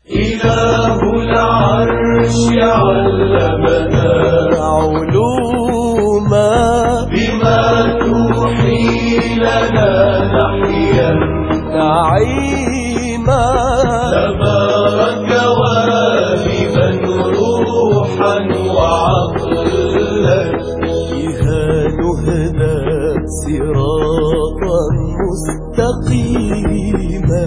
إله العرش علمنا علوما بما توحي لنا نحيا نعيما تبارك والبا روحا وعقلا بها نهدى صراطا مستقيما.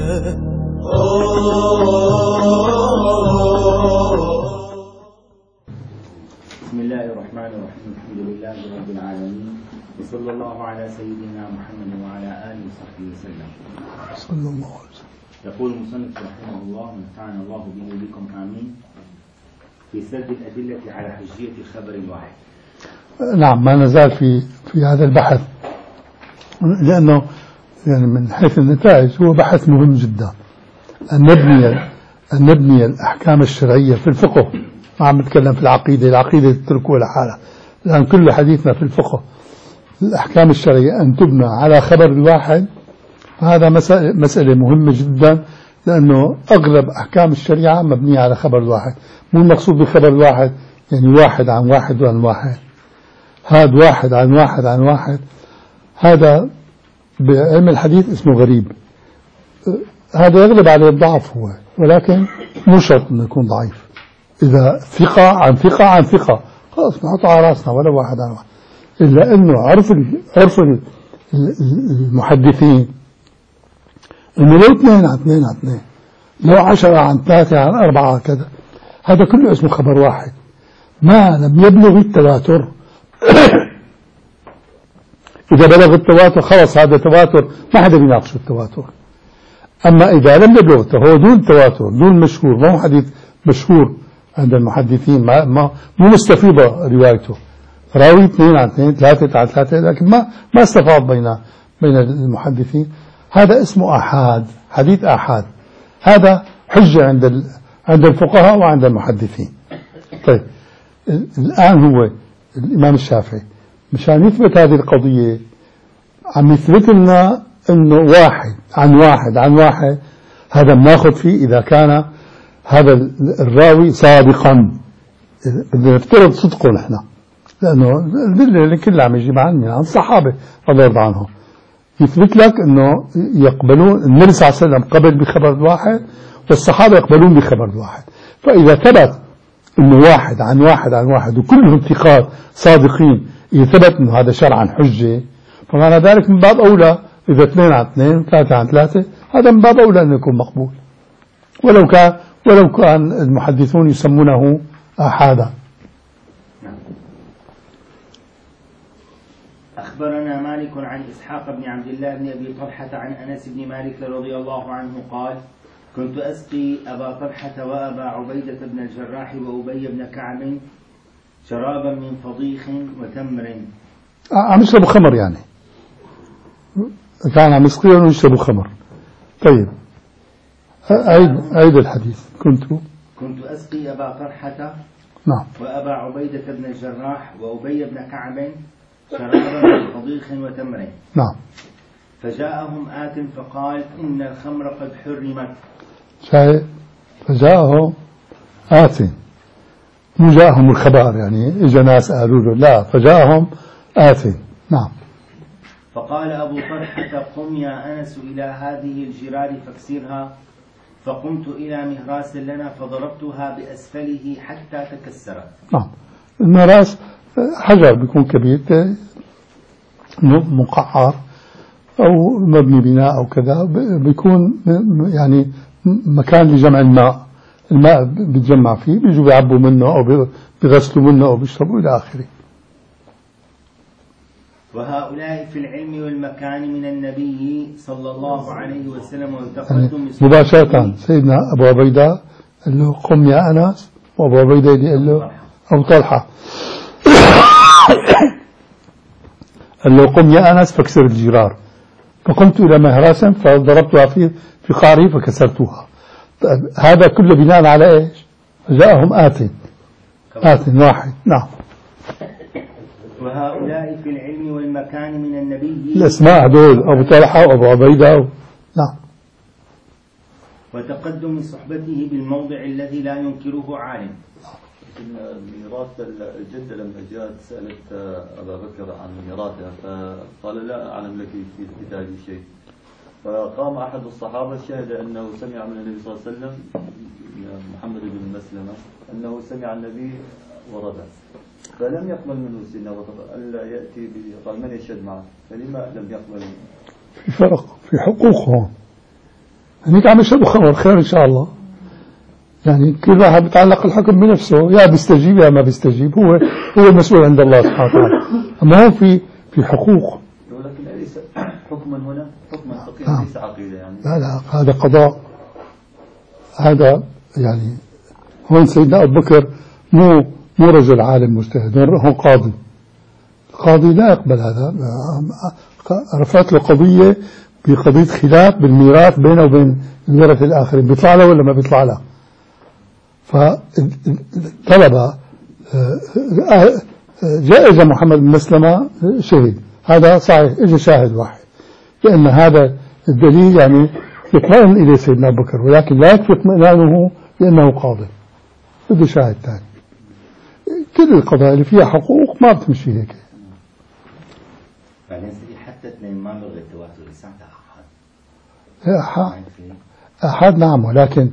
بسم الله الرحمن الرحيم. الحمد لله رب العالمين، وصلى الله على سيدنا محمد وعلى آله وصحبه وسلم. صلى الله عليه وسلم. يقول المصنف رحمه الله ونفعنا الله به وبكم آمين في سرد الأدلة على حجية خبر الواحد. نعم، ما نزال في هذا البحث، لأنه يعني من حيث النتائج هو بحث مهم جدا. أن نبني الأحكام الشرعية في الفقه. ما عم نتكلم في العقيدة تتركوا لحالها، لأن كل حديثنا في الفقه. الأحكام الشرعية أن تبنى على خبر الواحد، هذا مسألة مهمة جدا، لأنه أغلب أحكام الشريعة مبنية على خبر الواحد. مو المقصود بخبر الواحد يعني واحد عن واحد وعن واحد، هذا واحد عن واحد عن واحد، هذا بعلم الحديث اسمه غريب. هذا يغلب عليه الضعف هو، ولكن مو شرط انه يكون ضعيف. اذا ثقة عن ثقة عن ثقة خلاص نحطه على راسنا ولا واحد عن واحد. الا انه عرف المحدثين انه لو 2 عن 2 عن 2، لو 10 عن 3 عن 4 كذا، هذا كله اسمه خبر واحد ما لم يبلغ التواتر. اذا بلغ التواتر خلاص هذا تواتر، ما حدا بيناقش التواتر. أما إذا لم يبلغ هو دون تواتر، دون مشهور، ما هو حديث مشهور عند المحدثين، مو مستفيضة روايته، راوي 2 عن 2 3 عن 3، لكن ما استفاض بين المحدثين، هذا اسمه آحاد، حديث آحاد. هذا حجة عند الفقهاء وعند المحدثين. طيب الآن هو الإمام الشافعي مشان يثبت هذه القضية عم يثبت لنا انه واحد عن واحد عن واحد، هذا بناخذ فيه اذا كان هذا الراوي صادقا. بدنا نفترض صدقه نحن، لانه الادله اللي كلها عم يجيب عن الصحابه رضي الله عنهم، يثبت لك انه يقبلون النبي صلى الله عليه وسلم قبل بخبر الواحد، والصحابه يقبلون بخبر الواحد. فاذا ثبت انه واحد عن واحد عن واحد وكلهم ثقات صادقين، اذا ثبت انه هذا شرعا حجه، فمعنى ذلك من باب اولى إذا 2 عن 2 3 عن 3، هذا من باب أولى أن يكون مقبول، ولو كان المحدثون يسمونه آحادا. أخبرنا مالك عن إسحاق بن عبد الله بن أبي طلحة عن أنس بن مالك رضي الله عنه قال: كنت أسقي أبا طلحة وأبا عبيدة بن الجراح وأبي بن كعب شرابا من فضيخ وتمر. عم يشربوا خمر، يعني كان عم يسقيهم ويشربوا خمر. طيب عيد الحديث. كنت أسقي أبا طلحة نعم وأبا عبيدة بن الجراح وأبي بن كعب شرابا من فضيخ وتمر. نعم. فجاءهم آت فقال: إن الخمر قد حرمت. فجاءهم آت، مو جاءهم الخبر يعني إجا ناس قالوا له، لا، فجاءهم آت. نعم. فقال أبو طلحة: قم يا أنس إلى هذه الجرار فاكسرها. فقمت إلى مهراس لنا فضربتها بأسفله حتى تكسرت. نعم. المهراس حجر بيكون كبير مقعر أو مبني بناء أو كذا، بيكون يعني مكان لجمع الماء بيتجمع فيه، بيجوا بيعبوا منه أو بيغسلوا منه أو بيشربوا إلى آخره. وهؤلاء في العلم والمكان من النبي صلى الله عليه وسلم وتقدم يعني مباشرة سيدنا أبو عبيدة قال له: قم يا أنس، وأبو عبيدة قال له أبو طلحة قال له: قم يا أنس فاكسر الجرار. فقمت إلى مهراس فضربتها في قعري فكسرتها. هذا كله بناء على إيش؟ جاءهم آت واحد. نعم. وهؤلاء في العلم والمكان من النبي. الأسماء هذول أبو طلحة وأبو عبيدة نعم. وتقدم صحبته بالموضع الذي لا ينكره عالم. ميراث الجدة لما جاءت سألت أبا بكر عن ميراثها فقال لا أعلم لك في الكتاب شيء، فقام أحد الصحابة شهد أنه سمع من النبي صلى الله عليه وسلم محمد بن مسلمة أنه سمع النبي ورده، فلم يقبل منه سيدنا أبو بكر ألا يأتي قال من يشهد معه، فلما لم يقبل منه؟ في فرق في حقوقهم، هنيك عم يشهدوا خبر خير إن شاء الله، يعني كل واحد بيتعلق الحكم بنفسه، يا بيستجيب يا ما بيستجيب، هو المسؤول عند الله سبحانه وتعالى. أما هو في حقوق، ولكن ليس حكما هنا حكما فقهيا ليس عقيدة يعني. لا هذا قضاء، هذا يعني هون سيدنا أبو بكر مو رجل عالم مجتهد، هو قاضي. القاضي لا يقبل هذا، رفعت له قضية بقضية خلاف بالميراث بينه وبين الورثة الآخرين، بيطلع له ولا ما بيطلع له؟ فطلب جاء محمد بن مسلمة شهد، هذا صحيح، اجى شاهد واحد، لأن هذا الدليل يعني يطمئن إليه سيدنا أبو بكر، ولكن لا يكفي اطمئنانه لأنه قاضي، بده شاهد ثاني. كل القضايا اللي فيها حقوق ما بتمشي هيك. بعدين سيدي حتى اثنين ما بلغ التواتر لساتها أحد نعم، ولكن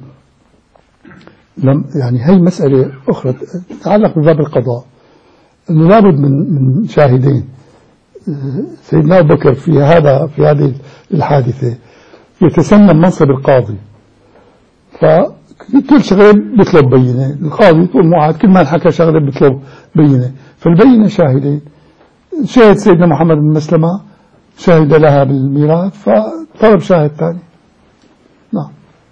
يعني هي مسألة أخرى تتعلق بباب القضاء، أنه لابد من شاهدين. سيدنا أبو بكر في هذه الحادثة يتسنى منصب القاضي، فكل شغله بيطلب بينة، القاضي طول معاد كل ما حكى شغله بيطلب بينة، فالبينة شاهدين، شاهد سيدنا محمد بن مسلمة شهد لها بالميراث فطلب شاهد ثاني. نعم.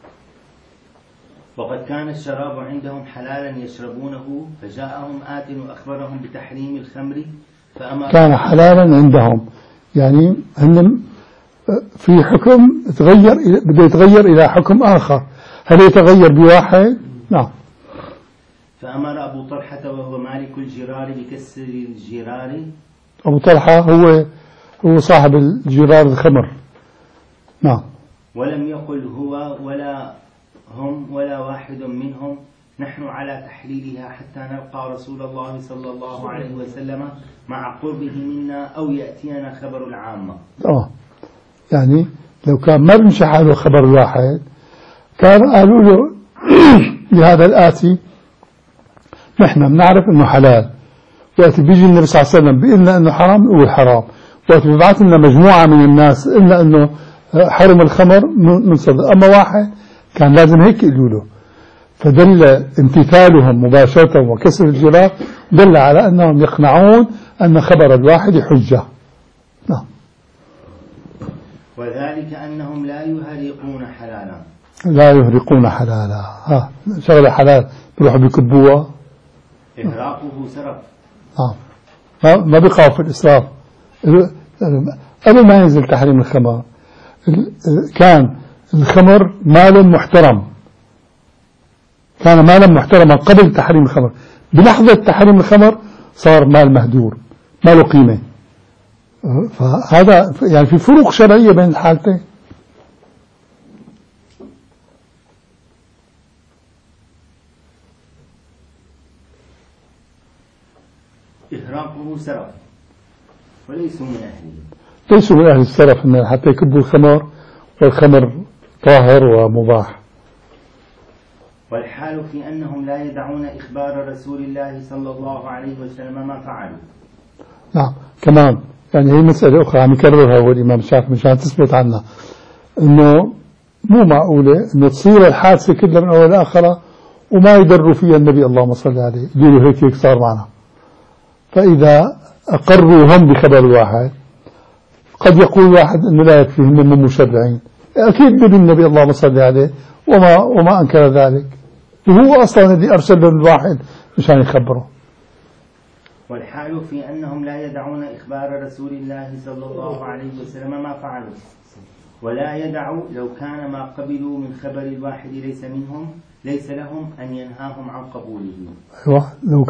وقد كان الشراب عندهم حلالا يشربونه، فجاءهم آت وأخبرهم بتحريم الخمر فأمر. كان حلالا عندهم، يعني هن في حكم تغير، بده يتغير إلى حكم آخر، هل يتغير بواحد؟ نعم. فأمر أبو طلحة وهو مالك الجرار بكسر الجرار. أبو طلحة هو صاحب الجرار الخمر. نعم. ولم يقل هو ولا هم ولا واحد منهم نحن على تحليلها حتى نلقى رسول الله صلى الله عليه وسلم مع قربه منا أو يأتينا خبر العامة. يعني لو كان ما بمشي حاله خبر واحد كان قالوا له لهذا الآتي نحن بنعرف انه حلال، وقت بيجي النبي صلى الله عليه وسلم بيقلنا انه حرام نقول حرام، وقت بيبعث لنا مجموعة من الناس قلنا انه حرم الخمر من صدق، اما واحد كان لازم هيك يقولوا له. فدل امتثالهم مباشرة وكسر الجرار دل على انهم يقنعون ان خبر الواحد حجة. نعم. وذلك انهم لا يهرقون حلالا. لا يهرقون حلالا، شغلة حلال بيروحوا بيكبوها. إهراقه سرف. ما بيقعوا في الإسراف. قبل ما ينزل تحريم الخمر كان الخمر مال محترم، كان مالا محترما قبل تحريم الخمر، بلحظة تحريم الخمر صار مال مهدور ما له قيمة. فهذا يعني في فروق شرعية بين الحالتين. إهراقه سرف وليسوا من أهله، ليسوا من أهل السرف حتى يكبوا الخمر، والخمر طاهر ومباح. والحال في أنهم لا يدعون إخبار رسول الله صلى الله عليه وسلم ما فعلوا. نعم كمان يعني هي مسألة أخرى عم يكررها هو الإمام الشافعي مشان تثبت عنا إنه مو معقولة إنه تصير الحادثة كلها من أول لآخرها وما يدروا فيها النبي اللهم صل عليه، يقولوا هيك صار معنا. فإذا أقروا هم بخبر واحد قد يقول واحد إنه لا يكفي هم مشرعين، أكيد بدون النبي اللهم صل عليه وما أنكر ذلك، وهو أصلا الذي أرسل الواحد مشان يخبره. والحال في أنهم لا يدعون إخبار رسول الله صلى الله عليه وسلم ما فعلوا، ولا يدعوا لو كان ما قبلوا من خبر الواحد ليس منهم ليس لهم أن ينهاهم عن قبوله. أيوة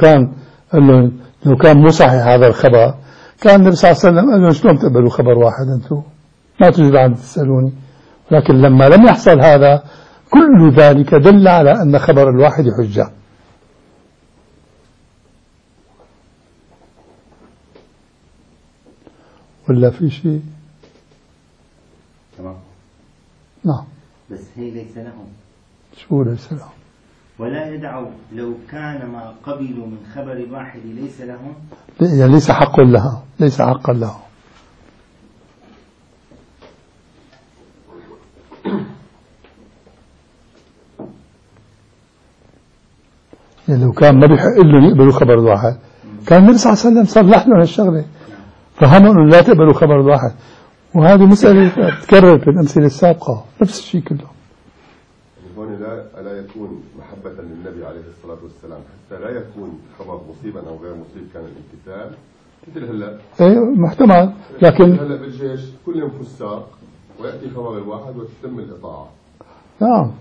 لو كان مو صحيح هذا الخبر كان النبي صلى الله عليه وسلم قال لهم شلون تقبلوا خبر واحد أنتم ما تجوا عن تسألوني، لكن لما لم يحصل هذا كل ذلك دل على أن خبر الواحد حجة. ولا في شيء؟ تمام. نعم. بس هي ليس لهم. شو ليس لهم؟ ولا يدعوا لو كان ما قبلوا من خبر الواحد ليس لهم، يعني ليس حق لها، ليس حقا لهم. يعني لو كان ما بيحق لهم يقبلوا خبر الواحد كان النبي صلى الله عليه وسلم صلح لهم هالشغله، فهموا انه لا تقبلوا خبر الواحد. وهذه مسألة تكرر في الأمثلة السابقة، نفس الشيء كله. هون لا يكون محبة للنبي عليه الصلاة والسلام حتى لا يكون خبر مصيبا أو غير مصيب كان الامتثال مثل هلا. ايه محتمل، لكن هلا بالجيش كلهم فساق ويأتي خبر الواحد وتتم الإطاعة. نعم.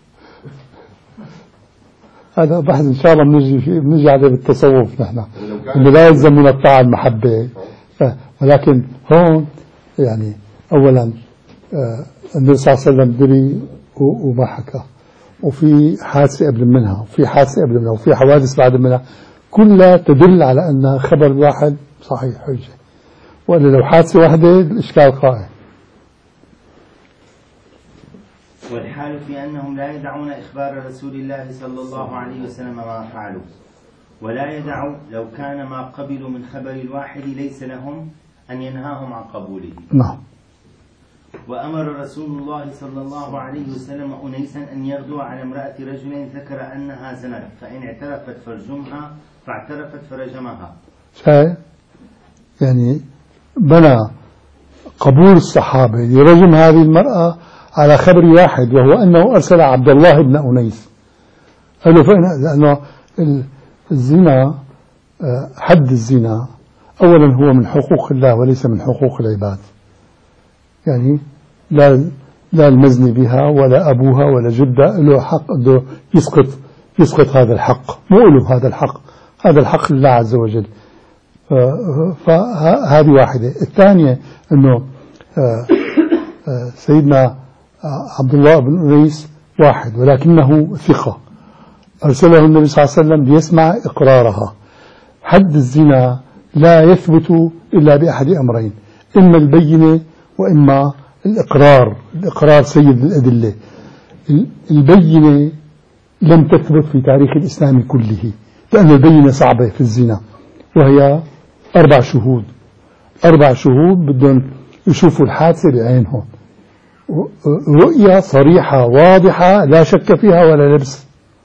هذا بحث إن شاء الله بنجي عليه بالتصوف نحن، إنه لا يلزم من الطاعة المحبة. ولكن هون يعني أولا النبي صلى الله عليه وسلم دري وما حكى، وفي حادثة قبل منها، وفي حادثة قبل منها، وفي حوادث بعد منها، كلها تدل على أن خبر الواحد صحيح حجة. وإلا لو حادثة واحدة الإشكال قائم. والحال في أنهم لا يدعون إخبار رسول الله صلى الله عليه وسلم ما فعلوا، ولا يدعوا لو كان ما قبلوا من خبر الواحد ليس لهم أن ينهاهم عن قبوله. نعم. وأمر رسول الله صلى الله عليه وسلم أنيسا أن يغدو على امرأة رجل ذكر أنها زنت، فإن اعترفت فرجمها، فاعترفت فرجمها. شايف؟ يعني بنى قبول الصحابة لرجم هذه المرأة على خبر واحد، وهو أنه أرسل عبد الله بن أنيس. قال له لأنه الزنا، حد الزنا أولا هو من حقوق الله وليس من حقوق العباد. يعني لا المزني بها ولا أبوها ولا جدها له حق أنه يسقط هذا الحق، مو له هذا الحق، هذا الحق لله عز وجل. فهذه واحدة. الثانية أنه سيدنا عبد الله بن أنيس واحد ولكنه ثقة، أرسله النبي صلى الله عليه وسلم ليسمع إقرارها. حد الزنا لا يثبت إلا بأحد أمرين، إما البينة وإما الإقرار سيد الأدلة. البينة لم تثبت في تاريخ الإسلام كله، لأن البينة صعبة في الزنا، وهي 4 شهود. 4 شهود بدهم يشوفوا الحادثة بعينهم، رؤية صريحة واضحة لا شك فيها ولا لبس.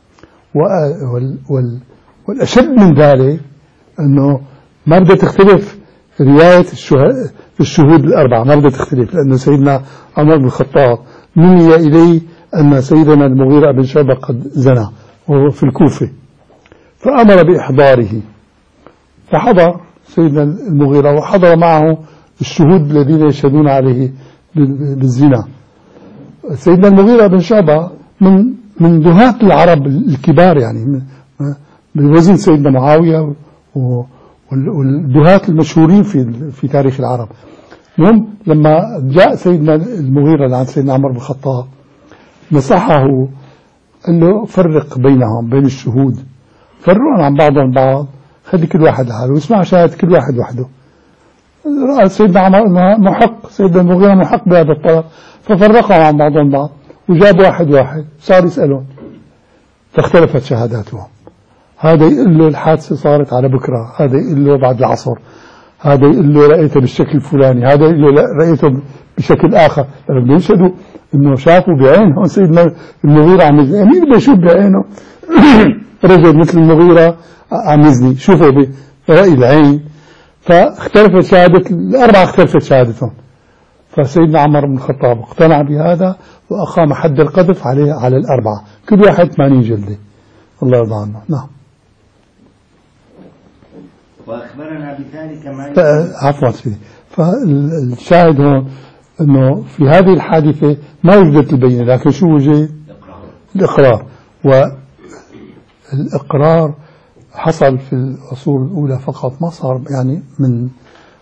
والأشد من ذلك أنه ما بدها تختلف رواية الشهود ال4، ما بدها تختلف، لأن سيدنا عمر بن الخطاب نمي إليه أن سيدنا المغيرة بن شعبة قد زنى وهو في الكوفة، فأمر بإحضاره، فحضر سيدنا المغيرة وحضر معه الشهود الذين يشهدون عليه بالزنا. سيدنا المغيرة بن شعبة من دهاة العرب الكبار، يعني بوزن سيدنا معاوية والدهاة المشهورين في تاريخ العرب. المهم لما جاء سيدنا المغيرة عند سيدنا عمر بن الخطاب نصحه، قال له فرق بينهم، بين الشهود، فرقهم عن بعضهم بعض، خلي كل واحد لحاله واسمع شهادة كل واحد وحده. رأى سيدنا عمر أنه محق، سيدنا المغيرة محق بهذا الطلب، ففرقهم عن بعضهم بعض وجاب واحد واحد صار يسألون، فاختلفت شهاداتهم. هذا يقول له الحادثة صارت على بكرة، هذا يقول له بعد العصر، هذا يقول له رأيته بالشكل الفلاني، هذا يقول له لا رأيته بشكل آخر. لما يشهدوا إنه شافوا بعينهم سيدنا المغيرة عم يزني، مين بده يشوف بعينه رجل مثل المغيرة عم يزني، شوفوا برأي العين. فاختلفت شهادة ال4، اختلفت شهادتهم. فسيدنا عمر بن الخطاب اقتنع بهذا وأقام حد القذف على ال4، كل واحد 80 جلدة. الله يرضى عنه. نعم. وأخبرنا بذلك عفوا سيدي. فالشاهد هون أنه في هذه الحادثة ما وجدت البينة، لكن شو وجد؟ الإقرار. والإقرار حصل في العصور الأولى فقط، ما صار يعني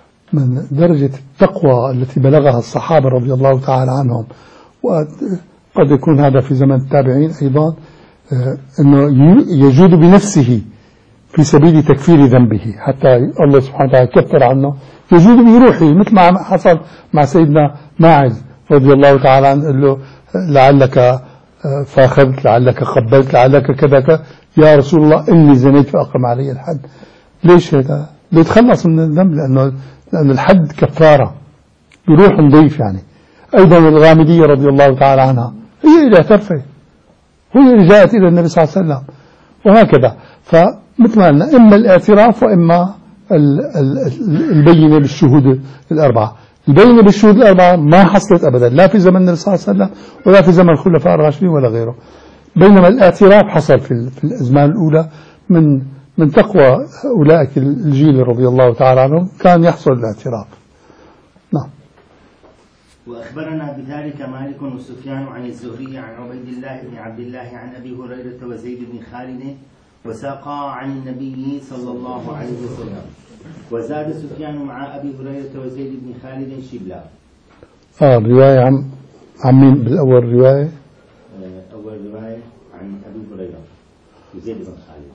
من درجة التقوى التي بلغها الصحابة رضي الله تعالى عنهم قد يكون هذا في زمن التابعين أيضا، أنه يجود بنفسه في سبيل تكفير ذنبه حتى الله سبحانه وتعالى كفر عنه، يجود بروحه مثل ما حصل مع سيدنا ماعز رضي الله تعالى عنه، قال له لعلك فاخذت، لعلك قبلت، لعلك كذا، يا رسول الله إني زنيت فأقم علي الحد. ليش هذا؟ بيتخلص من الذنب، لأن الحد كفارة بروح نظيف يعني. أيضا الغامدية رضي الله تعالى عنها هي اللي اعترفت، هي اللي جاءت إلى النبي صلى الله عليه وسلم، وهكذا. فمثل ما قلنا إما الاعتراف وإما البينة بالشهود الأربعة. البينة بالشهود الأربعة ما حصلت أبدا لا في زمن النبي صلى الله عليه وسلم ولا في زمن الخلفاء الراشدين ولا غيره، بينما الاعتراف حصل في الأزمان الأولى من تقوى أولئك الجيل رضي الله تعالى عنهم، كان يحصل الاعتراف. نعم. وأخبرنا بذلك مالك وسفيان عن الزهري عن عبيد الله بن عبد الله عن أبي هريرة وزيد بن خالد وساقا عن النبي صلى الله عليه وسلم. وزاد سفيان مع أبي هريرة وزيد بن خالد شبلا. الرواية عن مين بالأول رواية؟ أول رواية عن أبي هريرة وزيد بن خالد.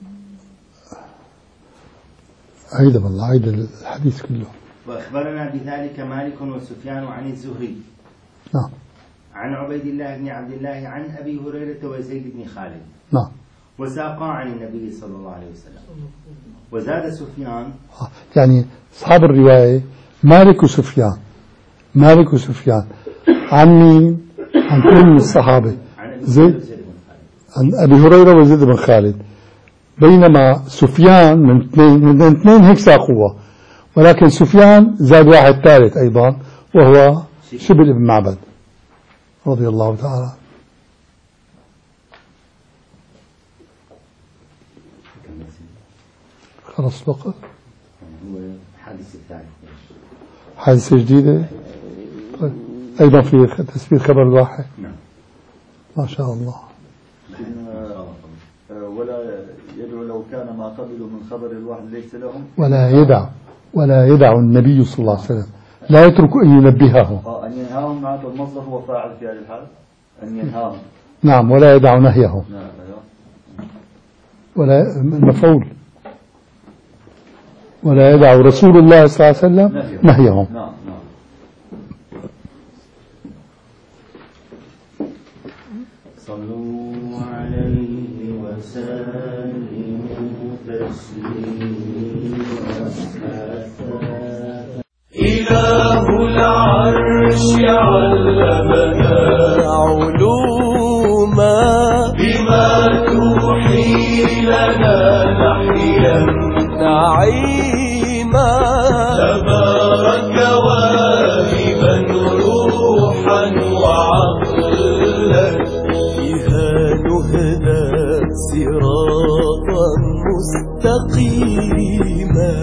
عيد بالله، عيد الحديث كله. وأخبرنا بذلك مالك وسفيان عن الزهري نعم عن عبيد الله بن عبد الله عن أبي هريرة وزيد بن خالد نعم وساقا عن النبي صلى الله عليه وسلم. وزاد سفيان، يعني أصحاب الرواية مالك وسفيان عن مين؟ عن كل من الصحابة، عن أبي هريرة وزيد بن خالد، بينما سفيان من اثنين هيك ساقوها، ولكن سفيان زاد واحد ثالث أيضا وهو شبل بن معبد رضي الله تعالى. خلص الوقت. هو حادث الثالث، حادثة جديدة أيضا في تثبيت خبر الواحد. نعم ما شاء الله. ولا يدعو لو كان ما قبلوا من خبر الواحد ليس لهم، ولا يدع النبي صلى الله عليه وسلم، لا يترك أن ينبههم. أن ينهاهم، معناته المصدر هو فاعل في هذه الحال، أن ينهاهم. نعم، ولا يدع نهيهم. نعم. ولا المفعول، ولا يدع رسول الله صلى الله عليه وسلم نهيهم. نعم. صلوا عليه وسلموا تسليما. إله العرش علمنا علوما بما توحي لنا نحيا نعيما. تبارك واهبا روحا وعقلا بها نهدى صراطا مستقيما.